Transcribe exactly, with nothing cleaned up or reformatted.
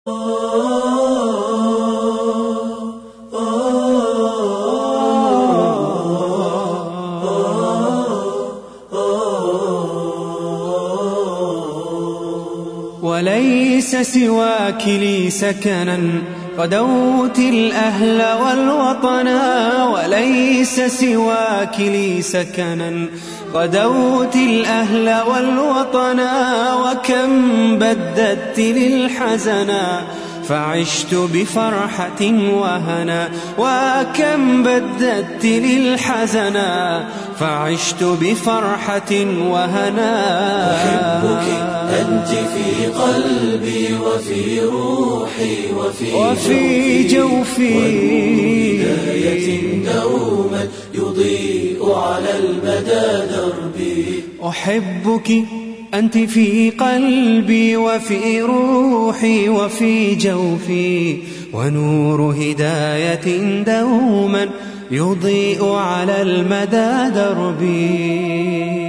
وليس سواك لي سكنا غدوت الأهل والوطنا، وليس سواك لي سكنا غدوت الأهل والوطنا، وكم بددت للحزنا فعشت بفرحة وهنا، وكم بددت للحزنا فعشت بفرحة وهنا. أحبك أنت في قلبي وفي روحي وفي, وفي جوفي، وهداية دوما يضيء على المدى دربي. أحبك أنت في قلبي وفي روحي وفي جوفي، ونور هداية دوما يضيء على المدى دربي.